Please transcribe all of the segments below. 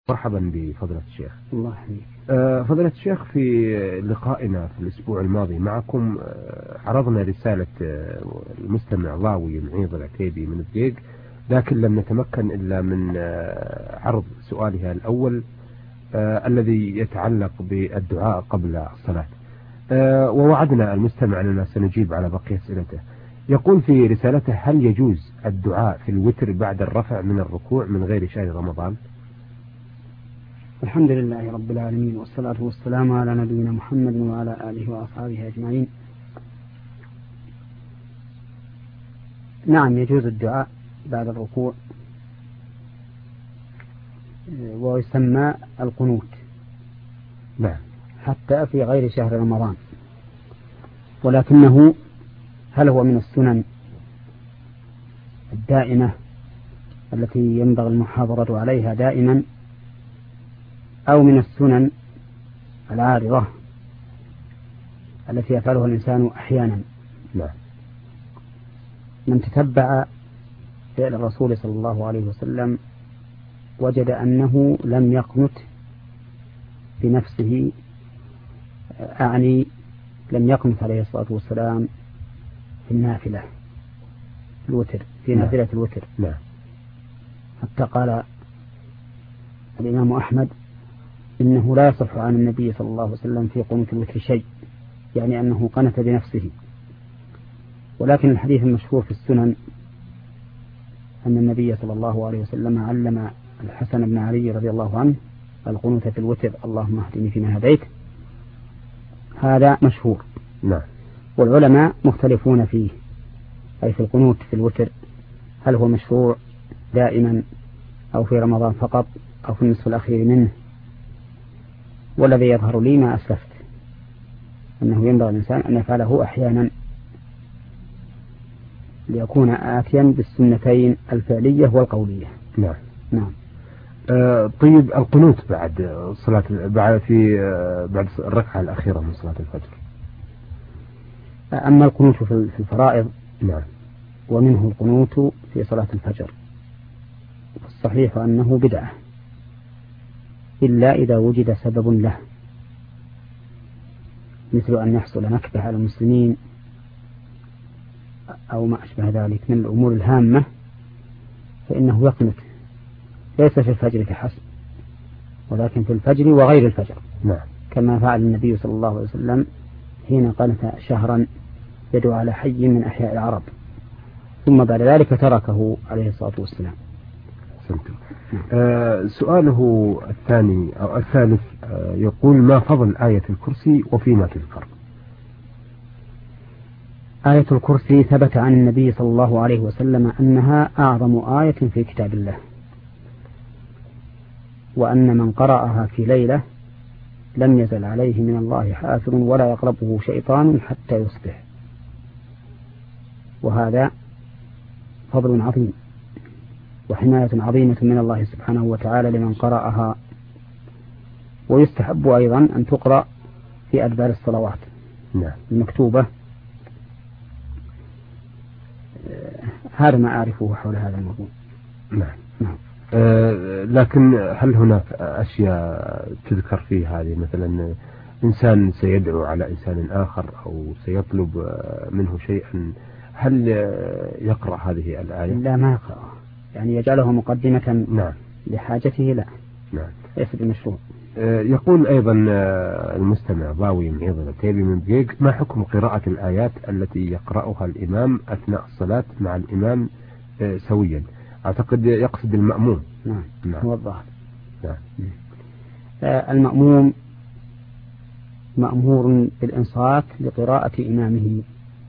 مرحبا بفضيلة الشيخ. الله يحييك. فضيلة الشيخ، في لقائنا في الأسبوع الماضي معكم عرضنا رسالة المستمع ضاوي معيض العتيبي من الدقيق، لكن لم نتمكن إلا من عرض سؤالها الأول الذي يتعلق بالدعاء قبل الصلاة، ووعدنا المستمع أننا سنجيب على بقية أسئلته. يقول في رسالته: هل يجوز الدعاء في الوتر بعد الرفع من الركوع من غير شهر رمضان؟ الحمد لله رب العالمين، والصلاة والسلام على نبينا محمد وعلى آله وأصحابه أجمعين. نعم، يجوز الدعاء بعد الركوع، ويسمى القنوت. نعم. حتى في غير شهر رمضان، ولكنه هل هو من السنن الدائمة التي ينبغي المحافظة عليها دائما، أو من السنن العارضة التي يفعلها الإنسان أحيانا؟ نعم. من تتبع فعل الرسول صلى الله عليه وسلم وجد أنه لم يقنت بنفسه، أعني لم يقنت عليه الصلاة والسلام في النافلة الوتر، في نافلة الوتر. نعم. حتى قال الإمام أحمد إنه لا يصح عن النبي صلى الله عليه وسلم في قنوت الوتر شيء، يعني أنه قنت بنفسه. ولكن الحديث المشهور في السنن أن النبي صلى الله عليه وسلم علم الحسن بن علي رضي الله عنه القنوت في الوتر: اللهم اهدني فيما هديت. هذا مشهور. نعم. والعلماء مختلفون فيه، أي في القنوت في الوتر، هل هو مشروع دائما أو في رمضان فقط أو في النصف الأخير منه. والذي يظهر لي ما أسلفت، أنه ينبغي الإنسان أن يفعله أحيانا ليكون آتيا بالسنتين الفعلية والقولية. نعم. نعم. طيب، القنوت بعد صلاة بعد الركعة الأخيرة من صلاة الفجر. أما القنوت في الفرائض، نعم، ومنه القنوت في صلاة الفجر، فالصحيح أنه بدعة إلا إذا وجد سبب له، مثل أن يحصل نكبة على المسلمين أو ما أشبه ذلك من الأمور الهامة، فإنه يقنت ليس في الفجر فحسب، ولكن في الفجر وغير الفجر. نعم. كما فعل النبي صلى الله عليه وسلم حين قنت شهرا يدعو على حي من أحياء العرب، ثم بعد ذلك تركه عليه الصلاة والسلام. سؤاله الثاني أو الثالث يقول: ما فضل آية الكرسي وفيما تذكر؟ آية الكرسي ثبت عن النبي صلى الله عليه وسلم أنها أعظم آية في كتاب الله، وأن من قرأها في ليلة لم يزل عليه من الله حافظ ولا يقربه شيطان حتى يصبح. وهذا فضل عظيم وحماية عظيمة من الله سبحانه وتعالى لمن قرأها. ويستحب أيضا أن تقرأ في أدبار الصلوات المكتوبة. هذا ما أعرفه حول هذا الموضوع. نعم. لكن هل هناك أشياء تذكر في هذه، مثلا إنسان سيدعو على إنسان آخر أو سيطلب منه شيئا، هل يقرأ هذه الآية؟ لا، ما يقرأ، يعني يجعله مقدمة. نعم. لحاجته. لا. نعم. ليس بمشروع. يقول أيضا المستمع ضاوي معيض العتيبي من دقيق: ما حكم قراءة الآيات التي يقرأها الإمام أثناء الصلاة مع الإمام سويا؟ أعتقد يقصد المأموم. نعم. هو الظاهر. نعم. المأموم مأمور بالإنصات لقراءة إمامه،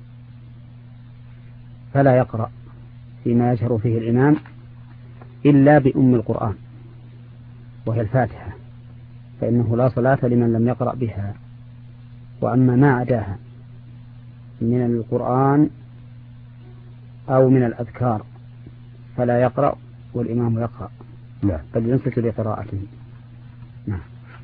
فلا يقرأ فيما يجهر فيه الإمام إلا بأم القرآن وهي الفاتحة، فإنه لا صلاة لمن لم يقرأ بها. وأما ما عداها من القرآن أو من الأذكار فلا يقرأ والإمام يقرأ. نعم. بل ينصت لقراءته. نعم.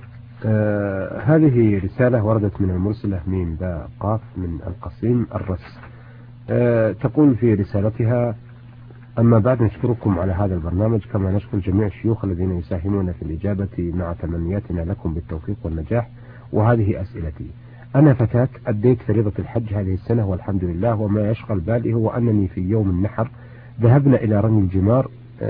هذه رسالة وردت من المرسلة ميم باء قاف من القصيم الرس. تقول في رسالتها: أما بعد، نشكركم على هذا البرنامج، كما نشكر جميع الشيوخ الذين يساهمون في الإجابة مع تمنياتنا لكم بالتوفيق والنجاح. وهذه أسئلتي: أنا فتاة أديت فريضة الحج هذه السنة والحمد لله، وما يشغل بالي هو أنني في يوم النحر ذهبنا إلى رمي الجمار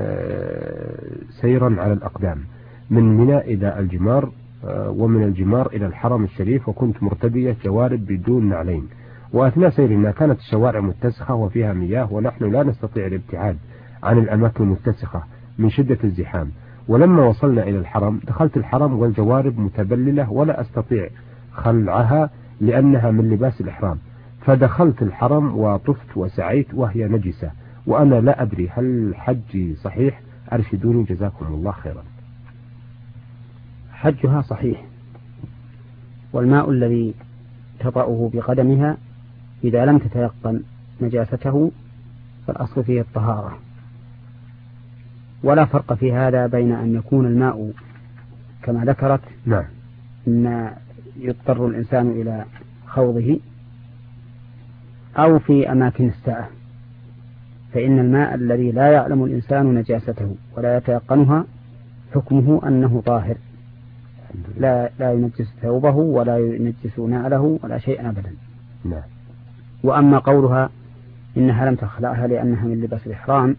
سيرا على الأقدام من منى إلى الجمار، ومن الجمار إلى الحرم الشريف، وكنت مرتدية جوارب بدون نعلين، وأثناء سيرنا كانت الشوارع متسخة وفيها مياه، ونحن لا نستطيع الابتعاد عن الأماكن المتسخة من شدة الزحام. ولما وصلنا إلى الحرم دخلت الحرم والجوارب متبللة ولا أستطيع خلعها لأنها من لباس الإحرام، فدخلت الحرم وطفت وسعيت وهي نجسة، وأنا لا أدري هل حجي صحيح؟ أرشدوني جزاكم الله خيرا. حجها صحيح، والماء الذي تطأه بقدمها إذا لم تتيقن نجاسته فالأصل فيه الطهارة، ولا فرق في هذا بين أن يكون الماء كما ذكرت نعم أن يضطر الإنسان إلى خوضه أو في أماكن الساعة، فإن الماء الذي لا يعلم الإنسان نجاسته ولا يتيقنها حكمه أنه طاهر، لا ينجس ثوبه ولا ينجس نعله ولا شيء أبدا. نعم. وأما قولها إنها لم تخلعها لأنها من لباس الإحرام،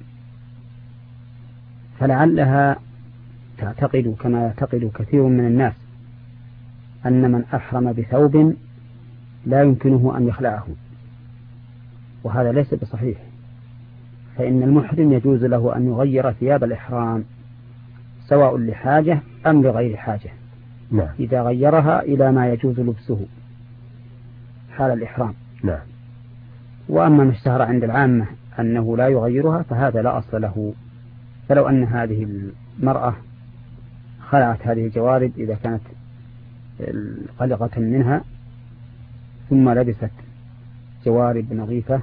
فلعلها تعتقد كما يعتقد كثير من الناس أن من أحرم بثوب لا يمكنه أن يخلعه، وهذا ليس بصحيح، فإن المحرم يجوز له أن يغير ثياب الإحرام سواء لحاجة أم لغير حاجة. نعم. إذا غيرها إلى ما يجوز لبسه حال الإحرام. نعم. وأما ما اشتهر عند العامة أنه لا يغيرها فهذا لا أصل له، فلو أن هذه المرأة خلعت هذه الجوارب إذا كانت قلقة منها ثم لبست جوارب نظيفة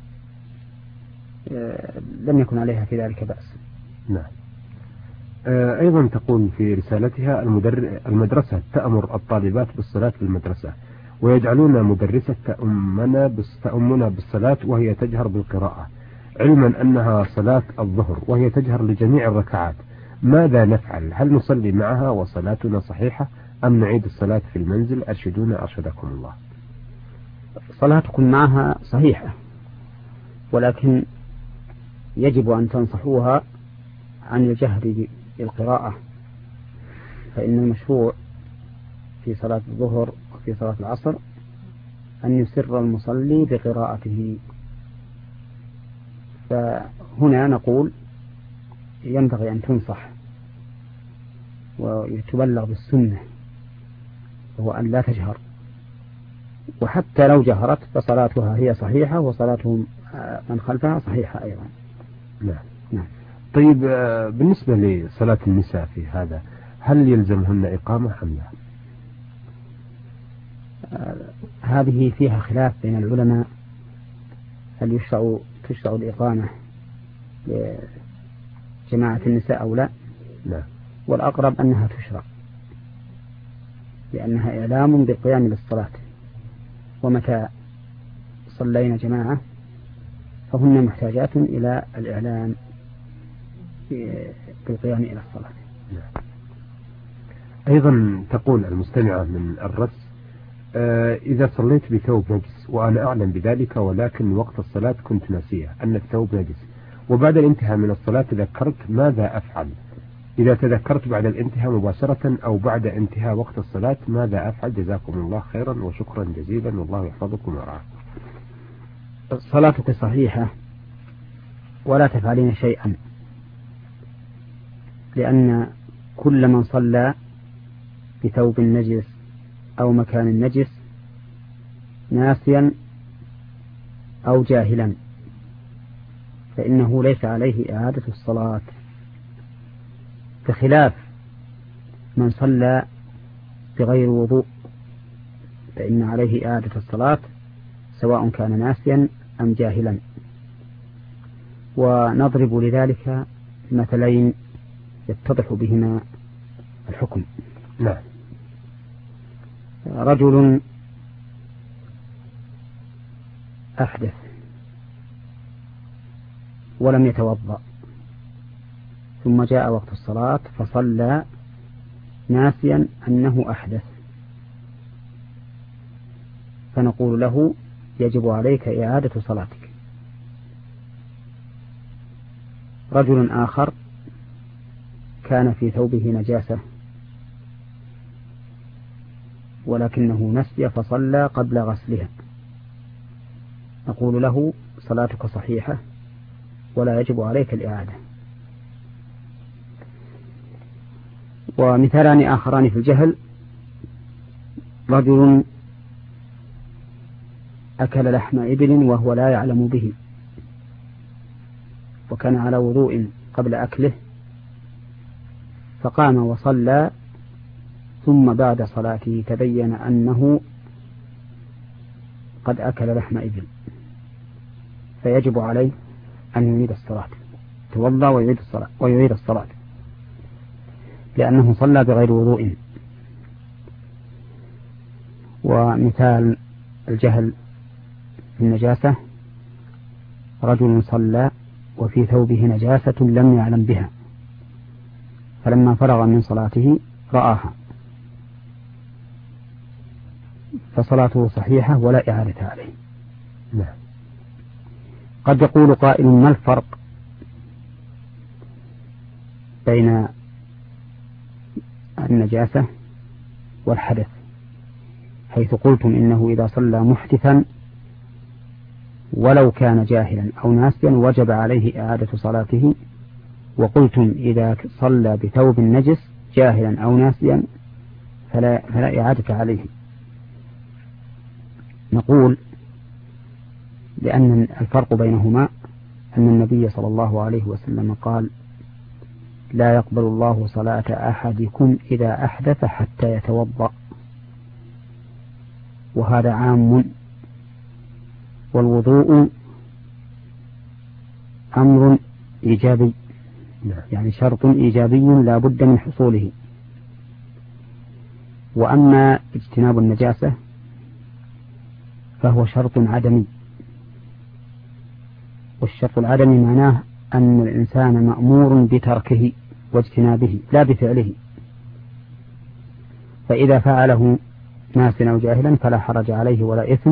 لم يكن عليها في ذلك بأس. نعم. أيضا تقول في رسالتها: المدرسة تأمر الطالبات بالصلاة في المدرسة، ويجعلون مدرسة تأمنا بالصلاة وهي تجهر بالقراءة، علما أنها صلاة الظهر وهي تجهر لجميع الركعات. ماذا نفعل؟ هل نصلي معها وصلاتنا صحيحة أم نعيد الصلاة في المنزل؟ أرشدونا أرشدكم الله. صلاتكم معها صحيحة، ولكن يجب أن تنصحوها عن الجهر بالقراءة، فإن المشروع في صلاة الظهر وفي صلاة العصر أن يسر المصلي بقراءته. فهنا نقول ينبغي أن تنصح ويتبلغ بالسنة، وهو أن لا تجهر، وحتى لو جهرت فصلاتها هي صحيحة وصلاتهم من خلفها صحيحة أيضا. نعم. طيب، بالنسبة لصلاة النساء في هذا، هل يلزمهن إقامة أم لا؟ هذه فيها خلاف بين العلماء، هل تشرع الإقامة لجماعة النساء أو لا؟ لا. والأقرب أنها تشرع، لأنها إعلام بالقيام للصلاة، ومتى صلينا جماعة فهن محتاجات إلى الإعلام بالقيام إلى الصلاة. أيضا تقول المستمعة من الرس: إذا صليت بثوب نجس وأنا أعلم بذلك، ولكن وقت الصلاة كنت ناسية أن الثوب نجس، وبعد الانتهاء من الصلاة تذكرت، ماذا أفعل؟ إذا تذكرت بعد الانتهاء مباشرة أو بعد انتهاء وقت الصلاة ماذا أفعل؟ جزاكم الله خيرا وشكرا جزيلا، والله يحفظكم ورعاكم. صلاتك صحيحة ولا تفعلين شيئا، لأن كل من صلى بثوب نجس أو مكان نجس ناسيا أو جاهلا فإنه ليس عليه إعادة الصلاة، بخلاف من صلى بغير وضوء فإن عليه إعادة الصلاة سواء كان ناسيا أم جاهلا. ونضرب لذلك مثلين يتضح بهما الحكم. نعم. رجل أحدث ولم يتوضأ ثم جاء وقت الصلاة فصلى ناسيا أنه أحدث، فنقول له يجب عليك إعادة صلاتك. رجل آخر كان في ثوبه نجاسة ولكنه نسي فصلى قبل غسلها، نقول له صلاتك صحيحة ولا يجب عليك الإعادة. ومثالان آخران في الجهل: رجل أكل لحم إبل وهو لا يعلم به، وكان على وضوء قبل أكله، فقام وصلى، ثم بعد صلاته تبين أنه قد أكل لحم إبل، فيجب عليه أن يعيد الصلاة، توضأ ويعيد الصلاة لأنه صلى بغير وضوء. ومثال الجهل في النجاسة: رجل صلى وفي ثوبه نجاسة لم يعلم بها، فلما فرغ من صلاته رآها، فصلاته صحيحة ولا إعادة عليه. نعم. قد يقول قائل: ما الفرق بين النجاسة والحدث، حيث قلتم إنه إذا صلى محدثا ولو كان جاهلا أو ناسيا وجب عليه إعادة صلاته، وقلتم إذا صلى بثوب نجس جاهلا أو ناسيا فلا إعادة عليه. نقول لأن الفرق بينهما أن النبي صلى الله عليه وسلم قال: لا يقبل الله صلاة أحدكم إذا أحدث حتى يتوضأ، وهذا عام، والوضوء أمر إيجابي، يعني شرط إيجابي لا بد من حصوله. وأما اجتناب النجاسة فهو شرط عدمي، والشرط العدمي معناه أن الإنسان مأمور بتركه واجتنابه لا بفعله، فإذا فعله ناسيا أو جاهلا فلا حرج عليه ولا إثم،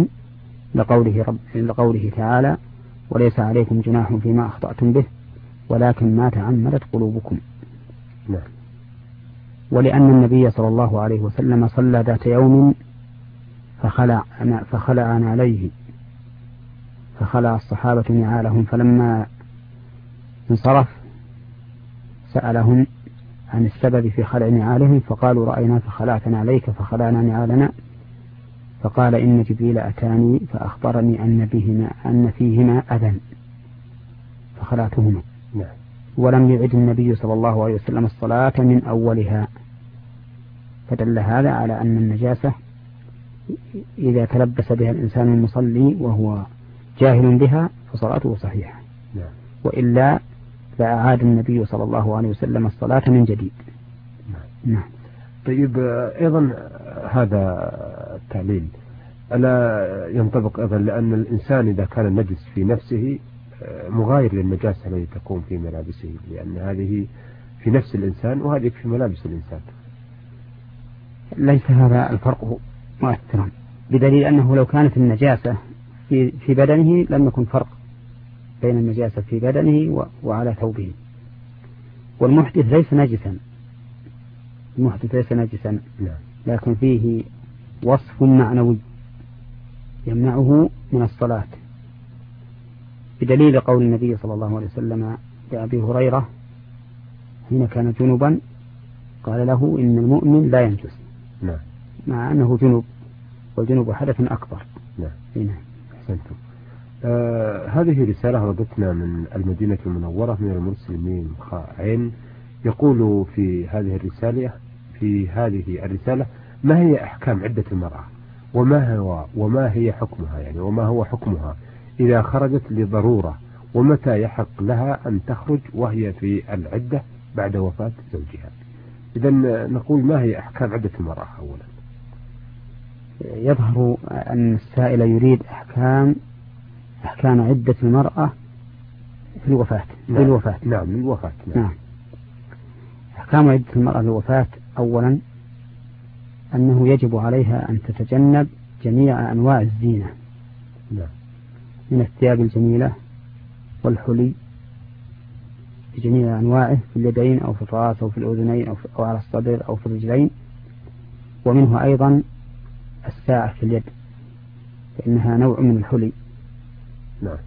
لقوله تعالى: وليس عليكم جناح فيما أخطأتم به ولكن ما تعمدت قلوبكم. نعم. ولأن النبي صلى الله عليه وسلم صلى ذات يوم فخلع نعليه، فخلع الصحابة نعالهم، فلما انصرف سألهم عن السبب في خلع نعالهم، فقالوا: رأيناك خلعت نعليك فخلعنا نعالنا، فقال: إن جبريل أتاني فأخبرني أن فيهما أذى فخلعتهما. نعم. ولم يعد النبي صلى الله عليه وسلم الصلاة من أولها، فدل هذا على أن النجاسة إذا تلبس بها الإنسان المصلي وهو جاهل بها فصلاته صحيحة. نعم. وإلا فأعاد النبي صلى الله عليه وسلم الصلاة من جديد. نعم. طيب، أيضا هذا التعليل ألا ينطبق أيضا لأن الإنسان إذا كان النجس في نفسه مغاير للنجاسة التي تكون في ملابسه، لأن هذه في نفس الإنسان وهذه في ملابس الإنسان؟ ليس هذا الفرق مؤثرا، بدليل أنه لو كانت النجاسة في بدنه لم يكن فرق بين النجاسة في بدنه وعلى ثوبه. والمحدث ليس نجسا، المحدث ليس نجسا، لكن فيه وصف معنوي يمنعه من الصلاة، بدليل قول النبي صلى الله عليه وسلم لأبي هريرة حين كان جنبا قال له: إن المؤمن لا ينجس، مع أنه جنب، والجنب حدث أكبر. نعم. أحسنتم. هذه رسالة وردتنا من المدينة المنورة من المرسل خاعين، يقول في هذه الرسالة: ما هي أحكام عدة المرأة، وما هي حكمها، يعني وما هو حكمها إذا خرجت لضرورة، ومتى يحق لها أن تخرج وهي في العدة بعد وفاة زوجها؟ إذن نقول: ما هي أحكام عدة المرأة أولا؟ يظهر أن السائل يريد أحكام عدة المرأة في الوفاة. نعم. للوفاة. نعم للوفاة. نعم. أحكام عدة المرأة للوفاة: أولا أنه يجب عليها أن تتجنب جميع أنواع الزينة. نعم. من الثياب الجميلة والحلي بجميع أنواعه في اليدين أو في الرأس أو في الأذنين أو على الصدر أو في الرجلين، ومنه أيضا الساعة في اليد فإنها نوع من الحلي. نعم.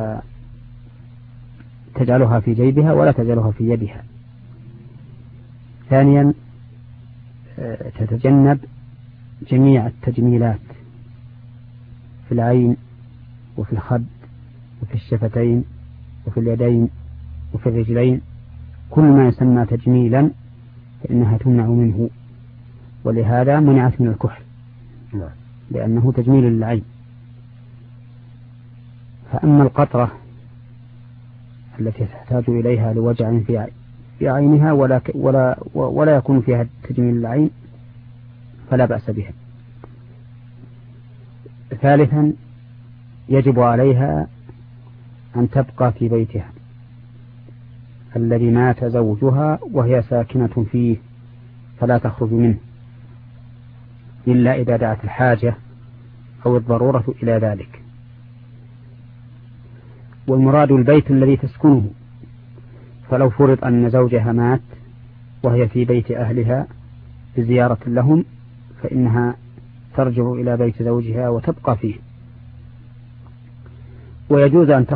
تجعلها في جيبها ولا تجعلها في يدها. ثانيا تتجنب جميع التجميلات في العين وفي الخد وفي الشفتين وفي اليدين وفي الرجلين، كل ما يسمى تجميلا فإنها تمنع منه، ولهذا منعت من الكحل. نعم. لأنه تجميل للعين. فأما القطرة التي تحتاج إليها لوجع في عينها ولا يكون فيها تجميل للعين فلا بأس بها. ثالثا يجب عليها أن تبقى في بيتها الذي مات زوجها وهي ساكنة فيه، فلا تخرج منه إلا إذا دعت الحاجة أو الضرورة إلى ذلك. والمراد البيت الذي تسكنه، فلو فرض أن زوجها مات وهي في بيت أهلها بزيارة لهم فإنها ترجع إلى بيت زوجها وتبقى فيه. ويجوز أن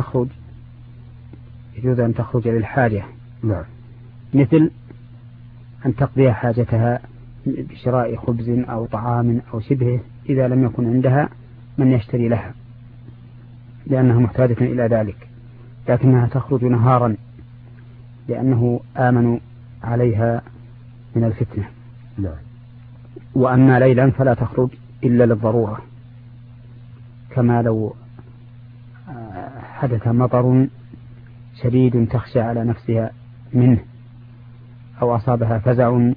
تخرج للحاجة. نعم. مثل أن تقضي حاجتها بشراء خبز أو طعام أو شبهه إذا لم يكن عندها من يشتري لها لأنها محتاجة إلى ذلك، لكنها تخرج نهارا لأنه آمن عليها من الفتنة. نعم. وأما ليلا فلا تخرج إلا للضرورة، كما لو حدث مطر شديد تخشى على نفسها منه أو أصابها فزع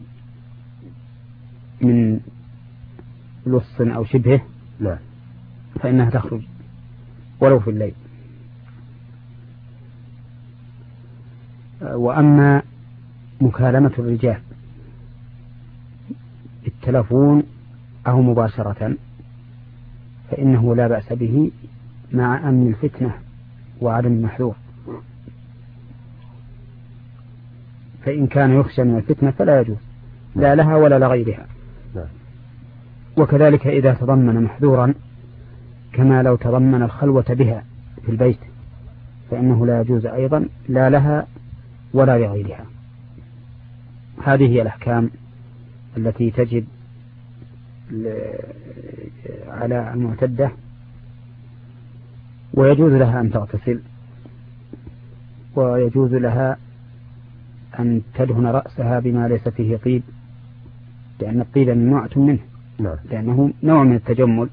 من لص أو شبهه. نعم. فإنها تخرج ولو في الليل. وأما مكالمة الرجال بالتلفون أو مباشرة فإنه لا بأس به مع أمن الفتنة وعدم المحذور. فإن كان يخشى من الفتنة فلا يجوز لا لها ولا لغيرها. وكذلك إذا تضمن محذورا كما لو تضمن الخلوة بها في البيت فإنه لا يجوز أيضا لا لها ولا لغيرها. هذه هي الأحكام التي تجب على المعتدة. ويجوز لها أن تغتسل، ويجوز لها أن تدهن رأسها بما ليس فيه طيب، لأن الطيب ممنوعة منه. نعم. لأنه نوع من التجمل.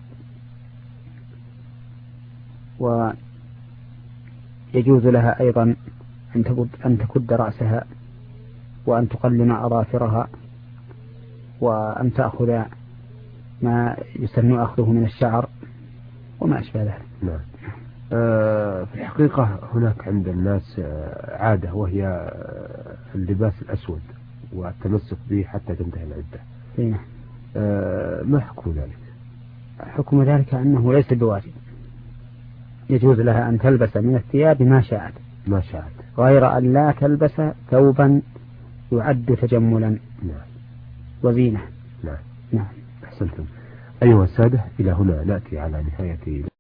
ويجوز لها أيضا أن تكد رأسها وأن تقلم أظافرها وأن تأخذ ما يسن أخذه من الشعر وما أشبه ذلك. نعم. في الحقيقة هناك عند الناس عادة وهي اللباس الأسود والتمسك به حتى تنتهي العدة. نعم. ما حكم ذلك؟ حكم ذلك أنه ليس بواجب. يجوز لها أن تلبس من الثياب ما شاءت غير أن لا تلبس ثوبا يعد تجملا. نعم. وزينة. نعم. نعم. أحسنتم. أيها السادة، إلى هنا نأتي على نهاية